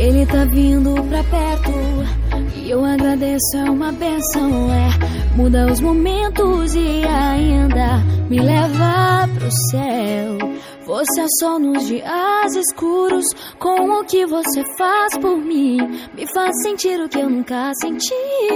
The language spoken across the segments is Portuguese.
Ele tá vindo pra perto e eu agradeço, é uma benção, muda os momentos e ainda me leva pro céu. Você é sol nos dias escuros, com o que você faz por mim, me faz sentir o que eu nunca senti.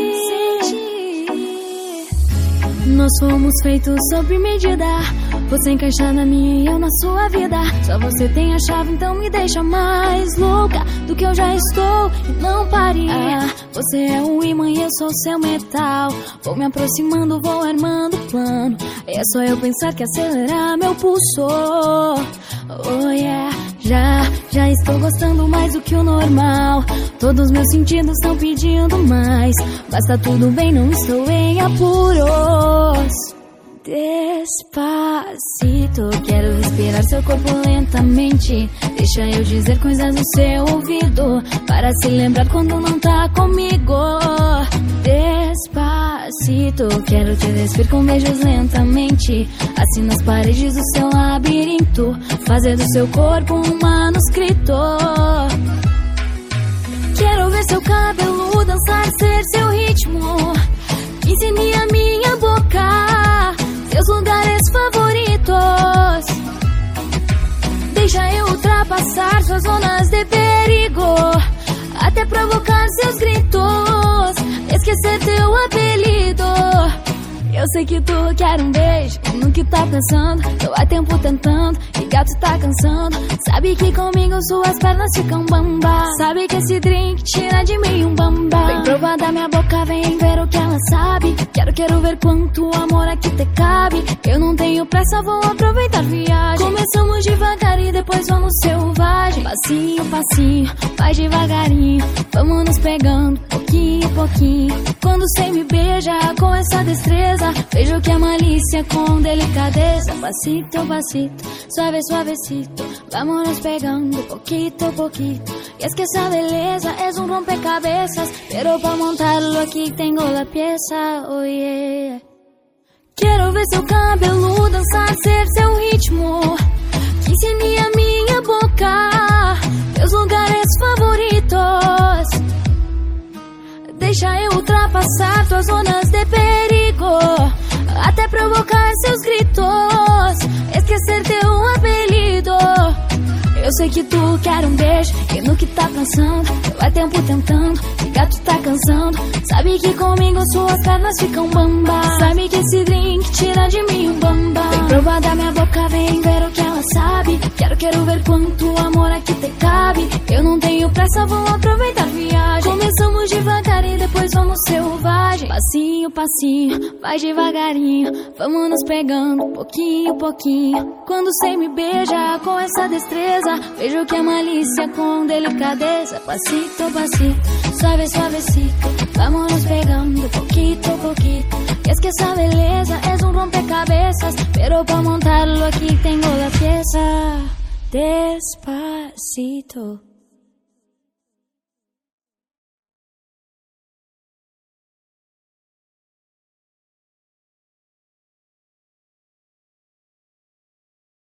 Nós fomos feitos sob medida, você encaixa na minha e eu na sua vida. Só você tem a chave, então me deixa mais louca do que eu já estou. E não pare, você é o imã e eu sou seu metal. Vou me aproximando, vou armando plano. É só eu pensar que acelerar meu pulso. Oh yeah, já estou gostando mais do que o normal. Todos meus sentidos estão pedindo mais. Basta, tudo bem, não estou em apuros. Despacito, quero respirar seu corpo lentamente. Deixa eu dizer coisas no seu ouvido, para se lembrar quando não tá comigo. Despacito, quero te despir com beijos lentamente, assim nas paredes do seu labirinto, fazer do seu corpo um manuscrito. Quero ver seu cabelo dançar, ser seu ritmo, ensine a minha boca seus lugares favoritos. Deixa eu ultrapassar suas zonas de perigo, até provocar seus gritos, esquecer teu apelido. Eu sei que tu quer um beijo, no que tá pensando, tô há tempo tentando, e gato tá cansando. Sabe que comigo suas pernas ficam bamba, sabe que esse drink tira de mim um bamba. Vem provar da minha boca, vem ver o que ela sabe. Quero ver quanto amor aqui te cabe. Eu não tenho pressa, vou aproveitar a viagem. Começamos devagar e depois vamos selvagem. Passinho, passinho, vai devagarinho, vamos nos pegando, pouquinho, pouquinho. Quando cê me beija com essa destreza, vejo que a malícia com delicadeza. Pasito, pasito, suave, suavecito, vamos nos pegando, poquito, poquito. Y es que esa beleza es un rompecabezas, pero para montarlo aquí tengo la pieza, oh yeah. Quero ver seu cabelo dançar, ser seu ritmo, que ensine a minha boca meus lugares favoritos. Deixa eu ultrapassar tuas zonas de perigo, até provocar seus gritos, esquecer teu apelido. Eu sei que tu quer um beijo, e no que tá pensando, tô há tempo tentando, e gato tá cansando. Sabe que comigo suas pernas ficam bamba, sabe que esse drink tira de mim um bamba. Vem provar da minha boca, vem ver o que ela sabe. Quero ver quanto amor aqui te cabe. Eu não tenho pressa, vou aproveitar a viagem. Começamos devagar e depois vamos selvagem. Passinho, passinho, vai devagarinho, vamos nos pegando, pouquinho, pouquinho. Quando cê me beija com essa destreza, vejo que a malícia com delicadeza. Pasito, pasito, suave, suavecito, vamos nos pegando, poquito, poquito. Y es que esa beleza es un rompecabezas, pero para montarlo aquí tengo la pieza. Despacito.